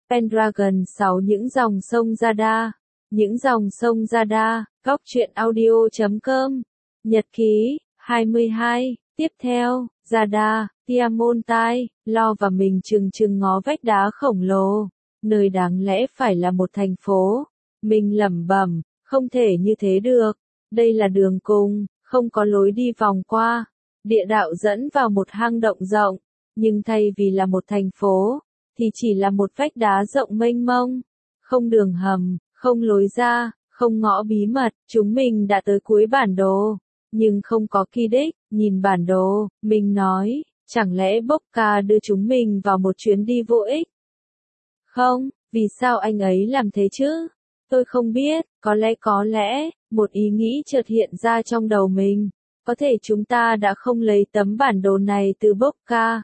Pendragon 6 những dòng sông Jada. Những dòng sông Jada, góc truyện audio.com. Nhật ký, 22, tiếp theo, Jada, Tiamontai, lo và mình chừng ngó vách đá khổng lồ. Nơi đáng lẽ phải là một thành phố. Mình lẩm bẩm, không thể như thế được. Đây là đường cùng, không có lối đi vòng qua. Địa đạo dẫn vào một hang động rộng, nhưng thay vì là một thành phố, thì chỉ là một vách đá rộng mênh mông. Không đường hầm, không lối ra, không ngõ bí mật. Chúng mình đã tới cuối bản đồ, nhưng không có kỳ đích. Nhìn bản đồ, mình nói, chẳng lẽ Bocca đưa chúng mình vào một chuyến đi vô ích? Không, vì sao anh ấy làm thế chứ? Tôi không biết, có lẽ, một ý nghĩ chợt hiện ra trong đầu mình. Có thể chúng ta đã không lấy tấm bản đồ này từ Bocca.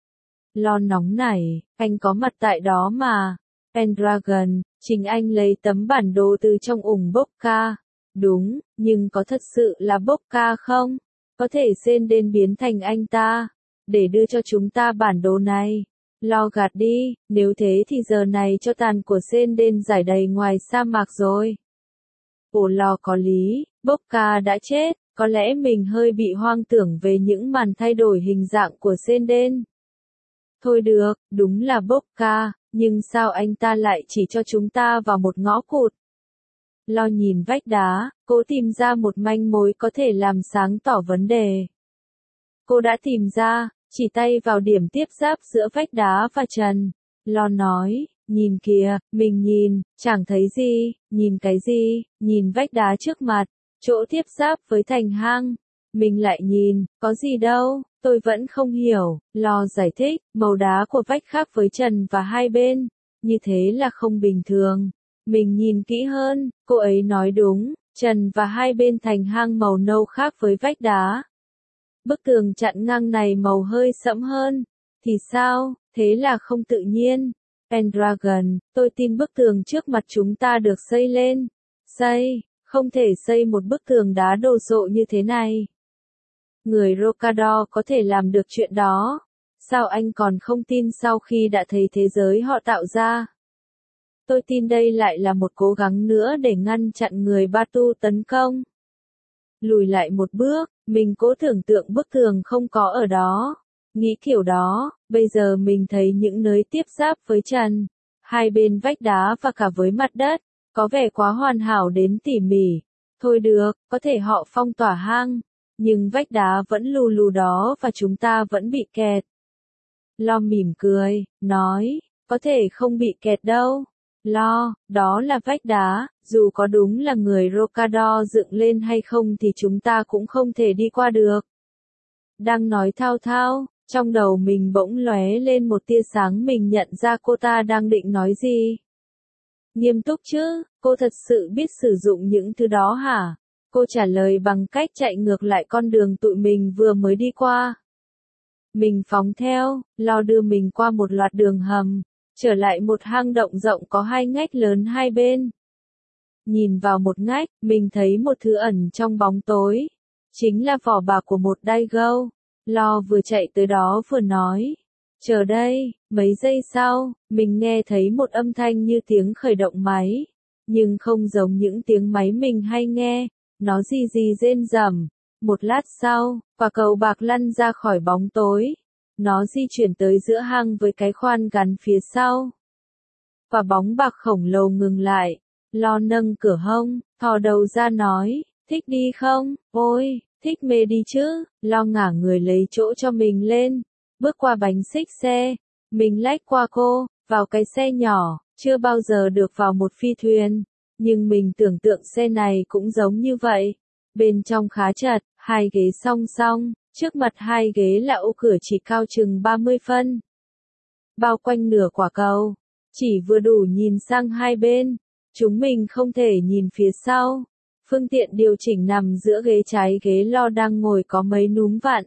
Lo nóng nảy, anh có mặt tại đó mà. Pendragon, chính anh lấy tấm bản đồ từ trong ủng Bocca. Đúng, nhưng có thật sự là Bocca không? Có thể Senden biến thành anh ta, để đưa cho chúng ta bản đồ này. Lo gạt đi, nếu thế thì giờ này cho tàn của Senden rải đầy ngoài sa mạc rồi. Ồ, Lo có lý, Bocca đã chết, có lẽ mình hơi bị hoang tưởng về những màn thay đổi hình dạng của Senden. Thôi được, đúng là Bocca, nhưng sao anh ta lại chỉ cho chúng ta vào một ngõ cụt? Lo nhìn vách đá, cố tìm ra một manh mối có thể làm sáng tỏ vấn đề. Cô đã tìm ra, chỉ tay vào điểm tiếp giáp giữa vách đá và trần. Lo nói, nhìn kìa, mình nhìn, chẳng thấy gì, nhìn cái gì, nhìn vách đá trước mặt, chỗ tiếp giáp với thành hang. Mình lại nhìn, có gì đâu, tôi vẫn không hiểu. Lo giải thích, màu đá của vách khác với trần và hai bên, như thế là không bình thường. Mình nhìn kỹ hơn, cô ấy nói đúng, trần và hai bên thành hang màu nâu khác với vách đá. Bức tường chặn ngang này màu hơi sẫm hơn. Thì sao, thế là không tự nhiên. Pendragon, tôi tin bức tường trước mặt chúng ta được xây lên. Không thể xây một bức tường đá đồ sộ như thế này. Người Rokador có thể làm được chuyện đó. Sao anh còn không tin sau khi đã thấy thế giới họ tạo ra? Tôi tin đây lại là một cố gắng nữa để ngăn chặn người Batu tấn công. Lùi lại một bước, mình cố tưởng tượng bức tường không có ở đó. Nghĩ kiểu đó, bây giờ mình thấy những nơi tiếp giáp với trần, hai bên vách đá và cả với mặt đất, có vẻ quá hoàn hảo đến tỉ mỉ. Thôi được, có thể họ phong tỏa hang, nhưng vách đá vẫn lù lù đó và chúng ta vẫn bị kẹt. Lo mỉm cười, nói, có thể không bị kẹt đâu. Lo, đó là vách đá, dù có đúng là người Rokador dựng lên hay không thì chúng ta cũng không thể đi qua được. Đang nói thao thao, trong đầu mình bỗng lóe lên một tia sáng, mình nhận ra cô ta đang định nói gì. Nghiêm túc chứ, cô thật sự biết sử dụng những thứ đó hả? Cô trả lời bằng cách chạy ngược lại con đường tụi mình vừa mới đi qua. Mình phóng theo, Lo đưa mình qua một loạt đường hầm, trở lại một hang động rộng có hai ngách lớn hai bên. Nhìn vào một ngách, mình thấy một thứ ẩn trong bóng tối. Chính là vỏ bạc của một Daigo. Lo vừa chạy tới đó vừa nói. Chờ đây, mấy giây sau, mình nghe thấy một âm thanh như tiếng khởi động máy. Nhưng không giống những tiếng máy mình hay nghe. Nó gì rên rầm. Một lát sau, quả cầu bạc lăn ra khỏi bóng tối. Nó di chuyển tới giữa hang với cái khoan gắn phía sau. Quả bóng bạc khổng lồ ngừng lại. Lo nâng cửa hông, thò đầu ra nói, thích đi không? Ôi, thích mê đi chứ. Lo ngả người lấy chỗ cho mình lên, bước qua bánh xích xe. Mình lách qua cô, vào cái xe nhỏ, chưa bao giờ được vào một phi thuyền. Nhưng mình tưởng tượng xe này cũng giống như vậy. Bên trong khá chật, hai ghế song song, trước mặt hai ghế là ô cửa chỉ cao chừng 30 phân. Bao quanh nửa quả cầu, chỉ vừa đủ nhìn sang hai bên. Chúng mình không thể nhìn phía sau. Phương tiện điều chỉnh nằm giữa ghế trái, ghế Lo đang ngồi có mấy núm vặn.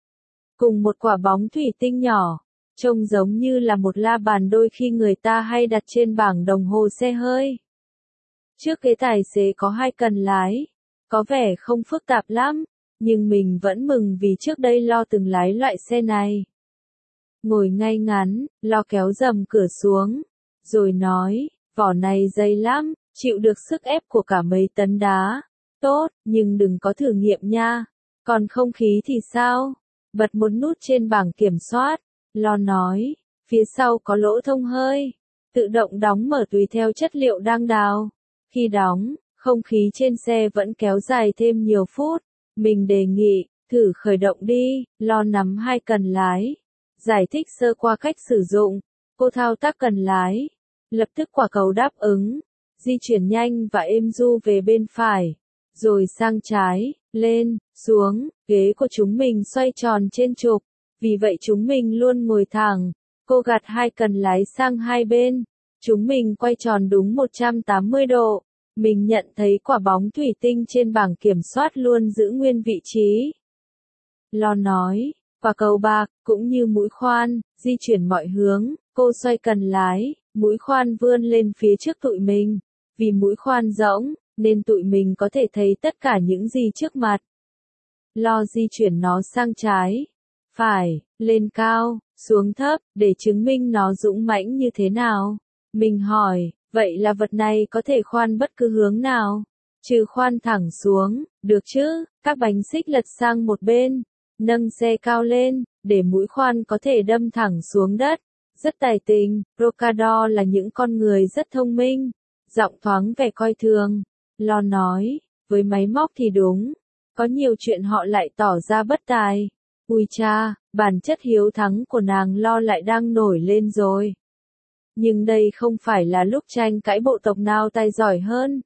Cùng một quả bóng thủy tinh nhỏ, trông giống như là một la bàn đôi khi người ta hay đặt trên bảng đồng hồ xe hơi. Trước ghế tài xế có hai cần lái. Có vẻ không phức tạp lắm, nhưng mình vẫn mừng vì trước đây Lo từng lái loại xe này. Ngồi ngay ngắn, Lo kéo rèm cửa xuống. rồi nói, vỏ này dày lắm, chịu được sức ép của cả mấy tấn đá. Tốt, nhưng đừng có thử nghiệm nha. Còn không khí thì sao? Bật một nút trên bảng kiểm soát. Lo nói, phía sau có lỗ thông hơi. Tự động đóng mở tùy theo chất liệu đang đào. Khi đóng, không khí trên xe vẫn kéo dài thêm nhiều phút. Mình đề nghị, thử khởi động đi. Lo nắm hai cần lái. Giải thích sơ qua cách sử dụng. Cô thao tác cần lái. Lập tức quả cầu đáp ứng. Di chuyển nhanh và êm du về bên phải. Rồi sang trái, lên, xuống. Ghế của chúng mình xoay tròn trên trục. Vì vậy chúng mình luôn ngồi thẳng. Cô gạt hai cần lái sang hai bên. Chúng mình quay tròn đúng 180 độ. Mình nhận thấy quả bóng thủy tinh trên bảng kiểm soát luôn giữ nguyên vị trí. Lo nói, quả cầu bạc, cũng như mũi khoan, di chuyển mọi hướng. Cô xoay cần lái, mũi khoan vươn lên phía trước tụi mình. Vì mũi khoan rỗng, nên tụi mình có thể thấy tất cả những gì trước mặt. Lo di chuyển nó sang trái, phải, lên cao, xuống thấp, để chứng minh nó dũng mãnh như thế nào. Mình hỏi, vậy là vật này có thể khoan bất cứ hướng nào? Trừ khoan thẳng xuống, được chứ? Các bánh xích lật sang một bên, nâng xe cao lên, để mũi khoan có thể đâm thẳng xuống đất. Rất tài tình, Rocador là những con người rất thông minh. Giọng thoáng vẻ coi thường. Lo nói, với máy móc thì đúng. Có nhiều chuyện họ lại tỏ ra bất tài. Ui cha, bản chất hiếu thắng của nàng Lo lại đang nổi lên rồi. Nhưng đây không phải là lúc tranh cãi bộ tộc nào tài giỏi hơn.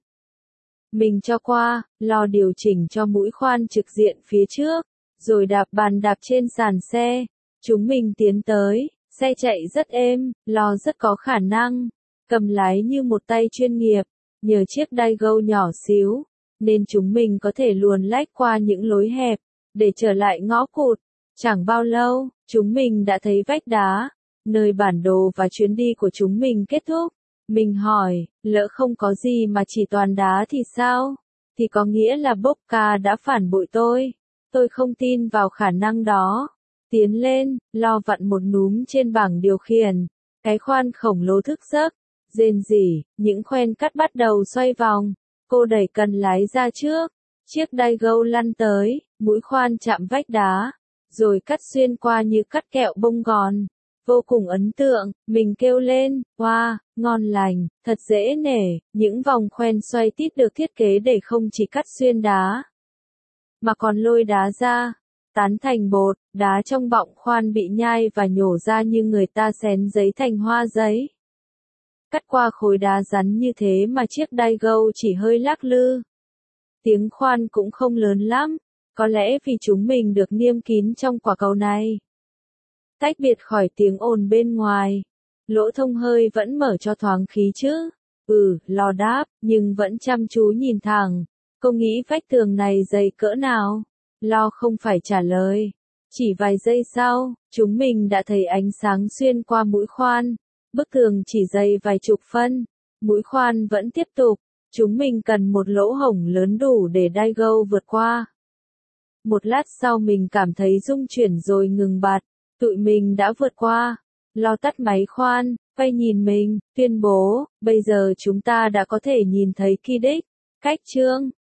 Mình cho qua, Lo điều chỉnh cho mũi khoan trực diện phía trước, rồi đạp bàn đạp trên sàn xe. Chúng mình tiến tới, xe chạy rất êm, Lo rất có khả năng, cầm lái như một tay chuyên nghiệp, nhờ chiếc Daigo nhỏ xíu, nên chúng mình có thể luồn lách qua những lối hẹp, để trở lại ngõ cụt. Chẳng bao lâu, chúng mình đã thấy vách đá, nơi bản đồ và chuyến đi của chúng mình kết thúc. Mình hỏi, lỡ không có gì mà chỉ toàn đá thì sao? Thì có nghĩa là Bobca đã phản bội tôi. Tôi không tin vào khả năng đó. Tiến lên, Lo vặn một núm trên bảng điều khiển. Cái khoan khổng lồ thức giấc. Rên rỉ, những khoen cắt bắt đầu xoay vòng. Cô đẩy cần lái ra trước. Chiếc Daigo lăn tới, mũi khoan chạm vách đá. Rồi cắt xuyên qua như cắt kẹo bông gòn. Vô cùng ấn tượng, mình kêu lên, wow, ngon lành, thật dễ nể. Những vòng khoen xoay tít được thiết kế để không chỉ cắt xuyên đá, mà còn lôi đá ra, tán thành bột. Đá trong bọng khoan bị nhai và nhổ ra như người ta xén giấy thành hoa giấy. Cắt qua khối đá rắn như thế mà chiếc Daigo chỉ hơi lắc lư. Tiếng khoan cũng không lớn lắm, có lẽ vì chúng mình được niêm kín trong quả cầu này. Tách biệt khỏi tiếng ồn bên ngoài, lỗ thông hơi vẫn mở cho thoáng khí chứ. Lo đáp, nhưng vẫn chăm chú nhìn thẳng. Cô nghĩ vách tường này dày cỡ nào? Lo không phải trả lời. Chỉ vài giây sau, chúng mình đã thấy ánh sáng xuyên qua mũi khoan. Bức tường chỉ dày vài chục phân. Mũi khoan vẫn tiếp tục. Chúng mình cần một lỗ hổng lớn đủ để Daigo vượt qua. Một lát sau mình cảm thấy rung chuyển rồi ngừng bặt. Tụi mình đã vượt qua. Lo tắt máy khoan, quay nhìn mình, tuyên bố, bây giờ chúng ta đã có thể nhìn thấy kỳ đích. Cách chương